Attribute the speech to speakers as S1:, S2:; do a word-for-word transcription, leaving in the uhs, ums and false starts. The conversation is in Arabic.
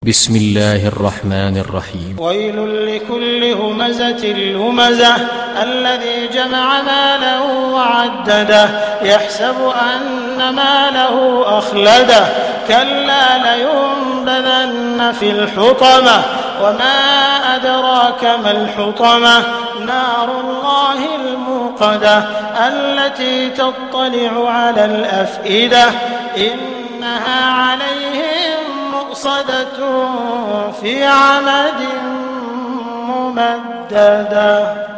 S1: بسم الله الرحمن الرحيم.
S2: ويل لكل همزة لمزة الذي جمع ماله وعدده يحسب أن ماله أخلده كلا لينبذن في الحطمة وما أدراك ما الحطمة نار الله الموقدة التي تطلع على الأفئدة إنها عليهم مؤصدة في عمد ممددة.